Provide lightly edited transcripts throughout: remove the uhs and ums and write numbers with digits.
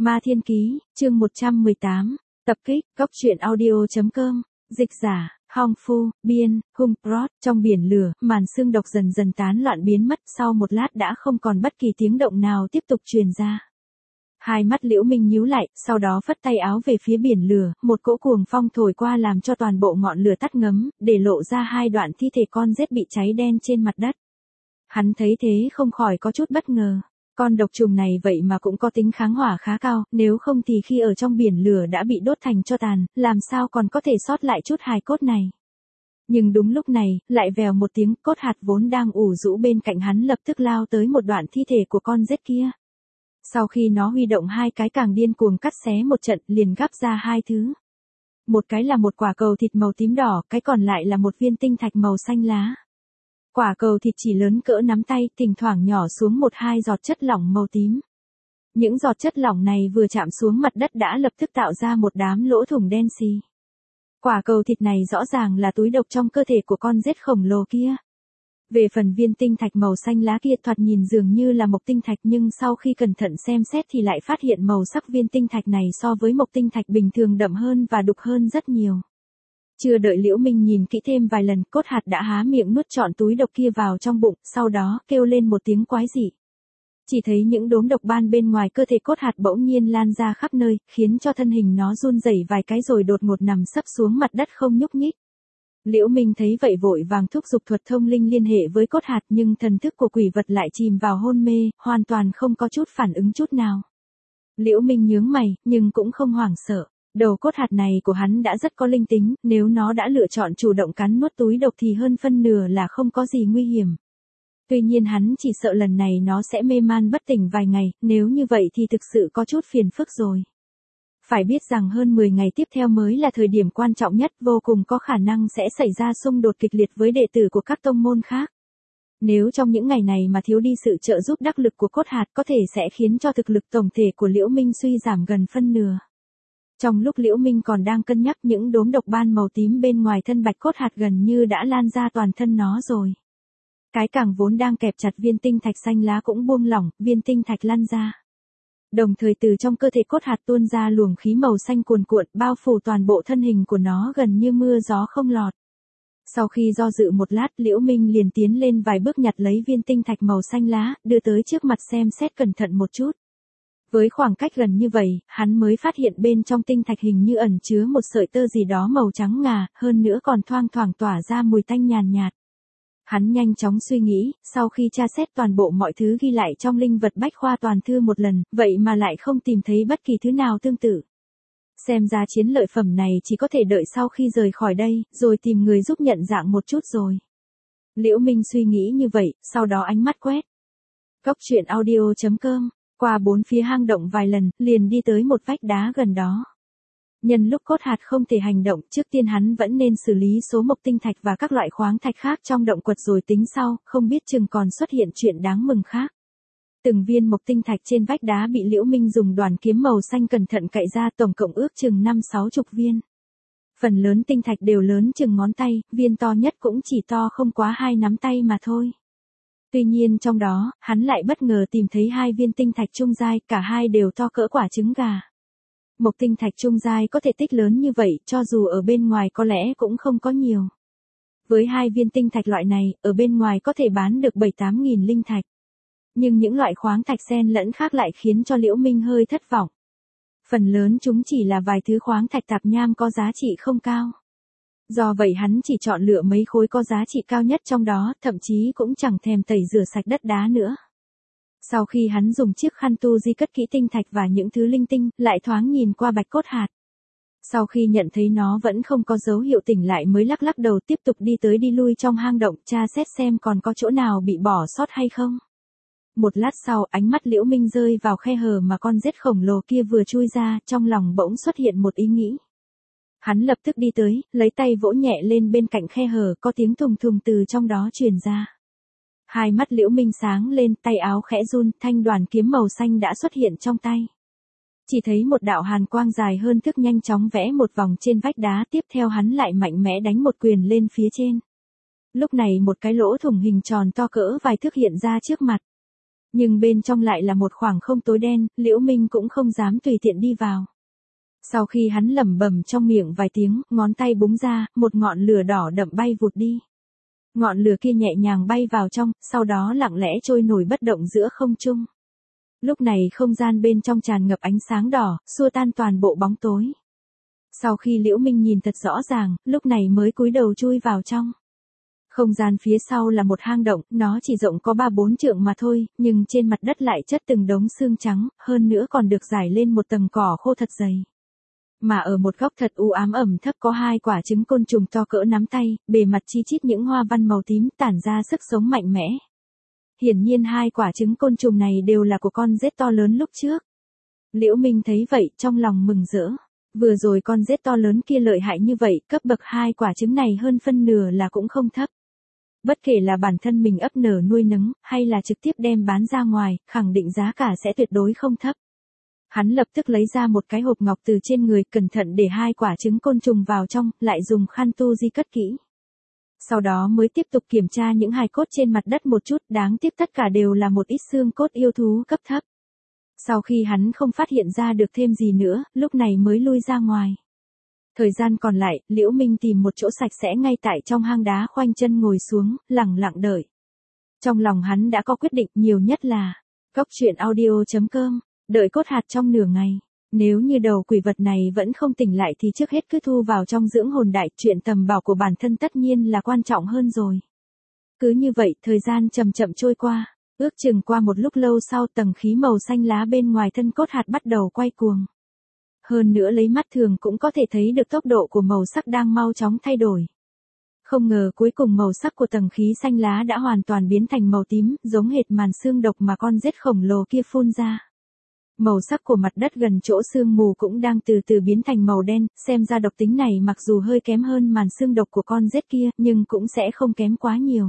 Ma Thiên Ký, chương 118, tập kích, góc truyện audio.com, dịch giả, Hong Phu, biên, Hung Prot, trong biển lửa, màn sương độc dần dần tán loạn biến mất, sau một lát đã không còn bất kỳ tiếng động nào tiếp tục truyền ra. Hai mắt Liễu Minh nhíu lại, sau đó phất tay áo về phía biển lửa, một cỗ cuồng phong thổi qua làm cho toàn bộ ngọn lửa tắt ngấm, để lộ ra hai đoạn thi thể con rết bị cháy đen trên mặt đất. Hắn thấy thế không khỏi có chút bất ngờ. Con độc trùng này vậy mà cũng có tính kháng hỏa khá cao, nếu không thì khi ở trong biển lửa đã bị đốt thành tro tàn, làm sao còn có thể sót lại chút hài cốt này. Nhưng đúng lúc này, lại vèo một tiếng, cốt hạt vốn đang ủ rũ bên cạnh hắn lập tức lao tới một đoạn thi thể của con rết kia. Sau khi nó huy động hai cái càng điên cuồng cắt xé một trận, liền gắp ra hai thứ. Một cái là một quả cầu thịt màu tím đỏ, cái còn lại là một viên tinh thạch màu xanh lá. Quả cầu thịt chỉ lớn cỡ nắm tay, thỉnh thoảng nhỏ xuống một hai giọt chất lỏng màu tím. Những giọt chất lỏng này vừa chạm xuống mặt đất đã lập tức tạo ra một đám lỗ thủng đen xì. Quả cầu thịt này rõ ràng là túi độc trong cơ thể của con rết khổng lồ kia. Về phần viên tinh thạch màu xanh lá kia thoạt nhìn dường như là mộc tinh thạch, nhưng sau khi cẩn thận xem xét thì lại phát hiện màu sắc viên tinh thạch này so với mộc tinh thạch bình thường đậm hơn và đục hơn rất nhiều. Chưa đợi Liễu Minh nhìn kỹ thêm vài lần, cốt hạt đã há miệng nuốt trọn túi độc kia vào trong bụng, sau đó kêu lên một tiếng quái dị. Chỉ thấy những đốm độc ban bên ngoài cơ thể cốt hạt bỗng nhiên lan ra khắp nơi, khiến cho thân hình nó run rẩy vài cái rồi đột ngột nằm sấp xuống mặt đất không nhúc nhích. Liễu Minh thấy vậy vội vàng thúc giục thuật thông linh liên hệ với cốt hạt, nhưng thần thức của quỷ vật lại chìm vào hôn mê, hoàn toàn không có chút phản ứng chút nào. Liễu Minh nhướng mày, nhưng cũng không hoảng sợ. Đầu cốt hạt này của hắn đã rất có linh tính, nếu nó đã lựa chọn chủ động cắn nuốt túi độc thì hơn phân nửa là không có gì nguy hiểm. Tuy nhiên hắn chỉ sợ lần này nó sẽ mê man bất tỉnh vài ngày, nếu như vậy thì thực sự có chút phiền phức rồi. Phải biết rằng hơn 10 ngày tiếp theo mới là thời điểm quan trọng nhất, vô cùng có khả năng sẽ xảy ra xung đột kịch liệt với đệ tử của các tông môn khác. Nếu trong những ngày này mà thiếu đi sự trợ giúp đắc lực của cốt hạt có thể sẽ khiến cho thực lực tổng thể của Liễu Minh suy giảm gần phân nửa. Trong lúc Liễu Minh còn đang cân nhắc, những đốm độc ban màu tím bên ngoài thân bạch cốt hạt gần như đã lan ra toàn thân nó rồi. Cái càng vốn đang kẹp chặt viên tinh thạch xanh lá cũng buông lỏng, viên tinh thạch lăn ra. Đồng thời từ trong cơ thể cốt hạt tuôn ra luồng khí màu xanh cuồn cuộn, bao phủ toàn bộ thân hình của nó gần như mưa gió không lọt. Sau khi do dự một lát, Liễu Minh liền tiến lên vài bước nhặt lấy viên tinh thạch màu xanh lá, đưa tới trước mặt xem xét cẩn thận một chút. Với khoảng cách gần như vậy, hắn mới phát hiện bên trong tinh thạch hình như ẩn chứa một sợi tơ gì đó màu trắng ngà, hơn nữa còn thoang thoảng tỏa ra mùi tanh nhàn nhạt. Hắn nhanh chóng suy nghĩ, sau khi tra xét toàn bộ mọi thứ ghi lại trong linh vật bách khoa toàn thư một lần, vậy mà lại không tìm thấy bất kỳ thứ nào tương tự. Xem ra chiến lợi phẩm này chỉ có thể đợi sau khi rời khỏi đây, rồi tìm người giúp nhận dạng một chút rồi. Liễu Minh suy nghĩ như vậy, sau đó ánh mắt quét. Góc truyện audio.com, qua bốn phía hang động vài lần, liền đi tới một vách đá gần đó. Nhân lúc cốt hạt không thể hành động, trước tiên hắn vẫn nên xử lý số mộc tinh thạch và các loại khoáng thạch khác trong động quật rồi tính sau, không biết chừng còn xuất hiện chuyện đáng mừng khác. Từng viên mộc tinh thạch trên vách đá bị Liễu Minh dùng đoàn kiếm màu xanh cẩn thận cậy ra, tổng cộng ước chừng 5-60 viên. Phần lớn tinh thạch đều lớn chừng ngón tay, viên to nhất cũng chỉ to không quá 2 nắm tay mà thôi. Tuy nhiên trong đó, hắn lại bất ngờ tìm thấy 2 viên tinh thạch trung giai, cả hai đều to cỡ quả trứng gà. Mộc tinh thạch trung giai có thể tích lớn như vậy, cho dù ở bên ngoài có lẽ cũng không có nhiều. Với 2 viên tinh thạch loại này, ở bên ngoài có thể bán được 7-8 nghìn linh thạch. Nhưng những loại khoáng thạch xen lẫn khác lại khiến cho Liễu Minh hơi thất vọng. Phần lớn chúng chỉ là vài thứ khoáng thạch tạp nham có giá trị không cao. Do vậy hắn chỉ chọn lựa mấy khối có giá trị cao nhất trong đó, thậm chí cũng chẳng thèm tẩy rửa sạch đất đá nữa. Sau khi hắn dùng chiếc khăn tu di cất kỹ tinh thạch và những thứ linh tinh, lại thoáng nhìn qua bạch cốt hạt. Sau khi nhận thấy nó vẫn không có dấu hiệu tỉnh lại mới lắc lắc đầu tiếp tục đi tới đi lui trong hang động, tra xét xem còn có chỗ nào bị bỏ sót hay không. Một lát sau, ánh mắt Liễu Minh rơi vào khe hở mà con rết khổng lồ kia vừa chui ra, trong lòng bỗng xuất hiện một ý nghĩ. Hắn lập tức đi tới, lấy tay vỗ nhẹ lên bên cạnh khe hở, có tiếng thùng thùng từ trong đó truyền ra. Hai mắt Liễu Minh sáng lên, tay áo khẽ run, thanh đoàn kiếm màu xanh đã xuất hiện trong tay. Chỉ thấy một đạo hàn quang dài hơn thước nhanh chóng vẽ một vòng trên vách đá, tiếp theo hắn lại mạnh mẽ đánh một quyền lên phía trên. Lúc này một cái lỗ thủng hình tròn to cỡ vài thước hiện ra trước mặt. Nhưng bên trong lại là một khoảng không tối đen, Liễu Minh cũng không dám tùy tiện đi vào. Sau khi hắn lẩm bẩm trong miệng vài tiếng, ngón tay búng ra, một ngọn lửa đỏ đậm bay vụt đi. Ngọn lửa kia nhẹ nhàng bay vào trong, sau đó lặng lẽ trôi nổi bất động giữa không trung. Lúc này không gian bên trong tràn ngập ánh sáng đỏ, xua tan toàn bộ bóng tối. Sau khi Liễu Minh nhìn thật rõ ràng, lúc này mới cúi đầu chui vào trong. Không gian phía sau là một hang động, nó chỉ rộng có 3-4 trượng mà thôi, nhưng trên mặt đất lại chất từng đống xương trắng, hơn nữa còn được rải lên một tầng cỏ khô thật dày. Mà ở một góc thật u ám ẩm thấp có 2 quả trứng côn trùng to cỡ nắm tay, bề mặt chi chít những hoa văn màu tím tản ra sức sống mạnh mẽ. Hiển nhiên 2 quả trứng côn trùng này đều là của con rết to lớn lúc trước. Liễu Minh thấy vậy trong lòng mừng rỡ. Vừa rồi con rết to lớn kia lợi hại như vậy, cấp bậc 2 quả trứng này hơn phân nửa là cũng không thấp. Bất kể là bản thân mình ấp nở nuôi nấng, hay là trực tiếp đem bán ra ngoài, khẳng định giá cả sẽ tuyệt đối không thấp. Hắn lập tức lấy ra một cái hộp ngọc từ trên người, cẩn thận để 2 quả trứng côn trùng vào trong, lại dùng khăn tu di cất kỹ. Sau đó mới tiếp tục kiểm tra những hài cốt trên mặt đất một chút, đáng tiếc tất cả đều là một ít xương cốt yêu thú cấp thấp. Sau khi hắn không phát hiện ra được thêm gì nữa, lúc này mới lui ra ngoài. Thời gian còn lại, Liễu Minh tìm một chỗ sạch sẽ ngay tại trong hang đá khoanh chân ngồi xuống, lặng lặng đợi. Trong lòng hắn đã có quyết định, nhiều nhất là goctruyện.audio.com, đợi cốt hạt trong nửa ngày. Nếu như đầu quỷ vật này vẫn không tỉnh lại thì trước hết cứ thu vào trong dưỡng hồn đại, chuyện tầm bảo của bản thân tất nhiên là quan trọng hơn rồi. Cứ như vậy, thời gian chậm chậm trôi qua. Ước chừng qua một lúc lâu sau, tầng khí màu xanh lá bên ngoài thân cốt hạt bắt đầu quay cuồng. Hơn nữa lấy mắt thường cũng có thể thấy được tốc độ của màu sắc đang mau chóng thay đổi. Không ngờ cuối cùng màu sắc của tầng khí xanh lá đã hoàn toàn biến thành màu tím, giống hệt màn xương độc mà con rết khổng lồ kia phun ra. Màu sắc của mặt đất gần chỗ sương mù cũng đang từ từ biến thành màu đen, xem ra độc tính này mặc dù hơi kém hơn màn xương độc của con rết kia, nhưng cũng sẽ không kém quá nhiều.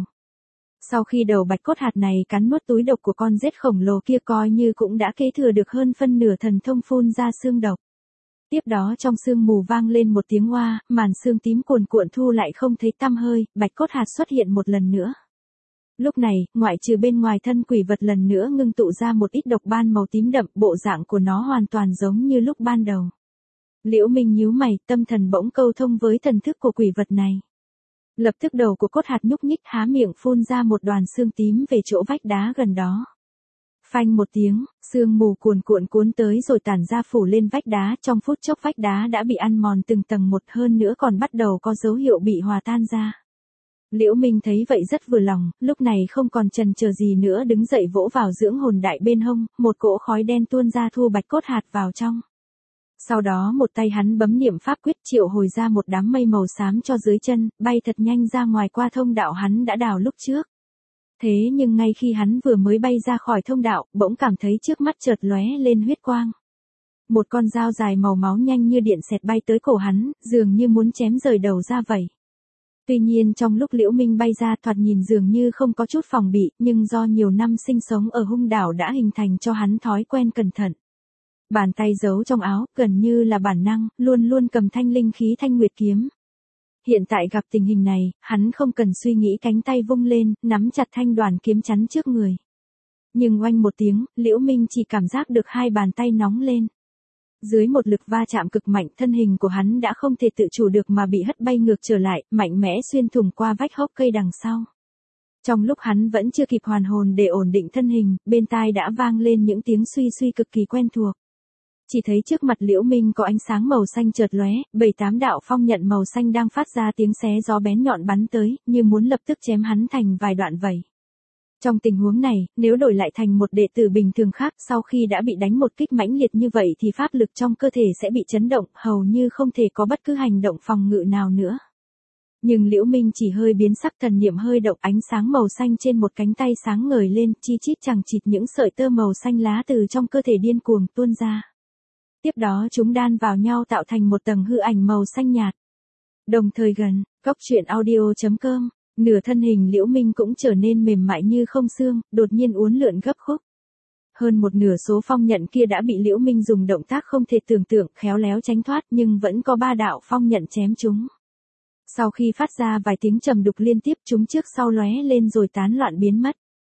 Sau khi đầu bạch cốt hạt này cắn nuốt túi độc của con rết khổng lồ kia, coi như cũng đã kế thừa được hơn phân nửa thần thông phun ra xương độc. Tiếp đó trong sương mù vang lên một tiếng oa, màn xương tím cuồn cuộn thu lại không thấy tăm hơi, bạch cốt hạt xuất hiện một lần nữa. Lúc này, ngoại trừ bên ngoài thân quỷ vật lần nữa ngưng tụ ra một ít độc ban màu tím đậm, bộ dạng của nó hoàn toàn giống như lúc ban đầu. Liễu Minh nhíu mày, tâm thần bỗng câu thông với thần thức của quỷ vật này. Lập tức đầu của cốt hạt nhúc nhích, há miệng phun ra một đoàn xương tím về chỗ vách đá gần đó. Phanh một tiếng, sương mù cuồn cuộn cuốn tới rồi tản ra phủ lên vách đá, trong phút chốc vách đá đã bị ăn mòn từng tầng một, hơn nữa còn bắt đầu có dấu hiệu bị hòa tan ra. Liễu Minh thấy vậy rất vừa lòng, lúc này không còn chần chờ gì nữa đứng dậy vỗ vào dưỡng hồn đại bên hông, một cỗ khói đen tuôn ra thu bạch cốt hạt vào trong. Sau đó một tay hắn bấm niệm pháp quyết triệu hồi ra một đám mây màu xám cho dưới chân, bay thật nhanh ra ngoài qua thông đạo hắn đã đào lúc trước. Thế nhưng ngay khi hắn vừa mới bay ra khỏi thông đạo, bỗng cảm thấy trước mắt chợt lóe lên huyết quang. Một con dao dài màu máu nhanh như điện xẹt bay tới cổ hắn, dường như muốn chém rời đầu ra vậy. Tuy nhiên trong lúc Liễu Minh bay ra thoạt nhìn dường như không có chút phòng bị, nhưng do nhiều năm sinh sống ở hung đảo đã hình thành cho hắn thói quen cẩn thận. Bàn tay giấu trong áo, gần như là bản năng, luôn luôn cầm thanh linh khí thanh nguyệt kiếm. Hiện tại gặp tình hình này, hắn không cần suy nghĩ, cánh tay vung lên, nắm chặt thanh đoàn kiếm chắn trước người. Nhưng oanh một tiếng, Liễu Minh chỉ cảm giác được 2 bàn tay nóng lên. Dưới một lực va chạm cực mạnh, thân hình của hắn đã không thể tự chủ được mà bị hất bay ngược trở lại, mạnh mẽ xuyên thủng qua vách hốc cây đằng sau. Trong lúc hắn vẫn chưa kịp hoàn hồn để ổn định thân hình, bên tai đã vang lên những tiếng suy suy cực kỳ quen thuộc. Chỉ thấy trước mặt Liễu Minh có ánh sáng màu xanh chợt lóe, 7-8 đạo phong nhận màu xanh đang phát ra tiếng xé gió bén nhọn bắn tới, như muốn lập tức chém hắn thành vài đoạn vậy. Trong tình huống này, nếu đổi lại thành một đệ tử bình thường khác, sau khi đã bị đánh một kích mãnh liệt như vậy thì pháp lực trong cơ thể sẽ bị chấn động, hầu như không thể có bất cứ hành động phòng ngự nào nữa. Nhưng Liễu Minh chỉ hơi biến sắc, thần niệm hơi động, ánh sáng màu xanh trên một cánh tay sáng ngời lên, chi chít chằng chịt những sợi tơ màu xanh lá từ trong cơ thể điên cuồng tuôn ra. Tiếp đó chúng đan vào nhau tạo thành một tầng hư ảnh màu xanh nhạt. Đồng thời gần, goctruyện.audio.com, nửa thân hình Liễu Minh cũng trở nên mềm mại như không xương, đột nhiên uốn lượn gấp khúc. Hơn một nửa số phong nhận kia đã bị Liễu Minh dùng động tác không thể tưởng tượng khéo léo tránh thoát, nhưng vẫn có 3 đạo phong nhận chém chúng. Sau khi phát ra vài tiếng trầm đục liên tiếp, chúng trước sau lóe lên rồi tán loạn biến mất.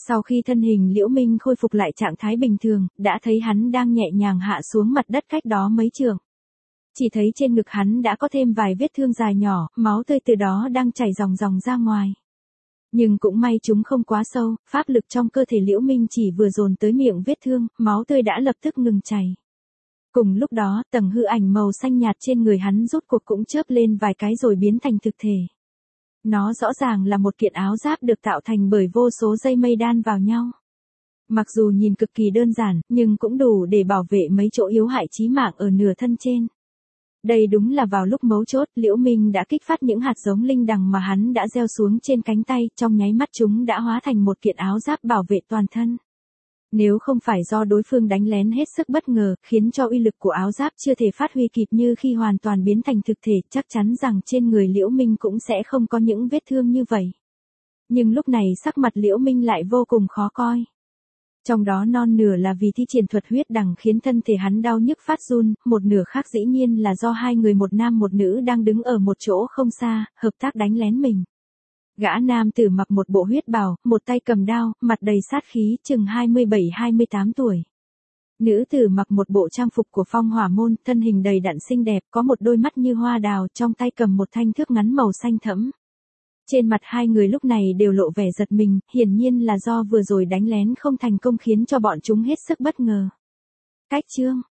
Sau khi thân hình Liễu Minh khôi phục lại trạng thái bình thường, đã thấy hắn đang nhẹ nhàng hạ xuống mặt đất cách đó mấy trượng. Chỉ thấy trên ngực hắn đã có thêm vài vết thương dài nhỏ, máu tươi từ đó đang chảy ròng ròng ra ngoài. Nhưng cũng may chúng không quá sâu, pháp lực trong cơ thể Liễu Minh chỉ vừa dồn tới miệng vết thương, máu tươi đã lập tức ngừng chảy. Cùng lúc đó, tầng hư ảnh màu xanh nhạt trên người hắn rốt cuộc cũng chớp lên vài cái rồi biến thành thực thể. Nó rõ ràng là một kiện áo giáp được tạo thành bởi vô số dây mây đan vào nhau. Mặc dù nhìn cực kỳ đơn giản, nhưng cũng đủ để bảo vệ mấy chỗ yếu hại chí mạng ở nửa thân trên. Đây đúng là vào lúc mấu chốt, Liễu Minh đã kích phát những hạt giống linh đằng mà hắn đã gieo xuống trên cánh tay, trong nháy mắt chúng đã hóa thành một kiện áo giáp bảo vệ toàn thân. Nếu không phải do đối phương đánh lén hết sức bất ngờ, khiến cho uy lực của áo giáp chưa thể phát huy kịp như khi hoàn toàn biến thành thực thể, chắc chắn rằng trên người Liễu Minh cũng sẽ không có những vết thương như vậy. Nhưng lúc này sắc mặt Liễu Minh lại vô cùng khó coi. Trong đó non nửa là vì thi triển thuật huyết đằng khiến thân thể hắn đau nhức phát run, một nửa khác dĩ nhiên là do hai người một nam một nữ đang đứng ở một chỗ không xa, hợp tác đánh lén mình. Gã nam tử mặc một bộ huyết bào, một tay cầm đao, mặt đầy sát khí, chừng 27-28 tuổi. Nữ tử mặc một bộ trang phục của phong hỏa môn, thân hình đầy đặn xinh đẹp, có một đôi mắt như hoa đào, trong tay cầm một thanh thước ngắn màu xanh thẫm. Trên mặt hai người lúc này đều lộ vẻ giật mình, hiển nhiên là do vừa rồi đánh lén không thành công khiến cho bọn chúng hết sức bất ngờ. Cách chương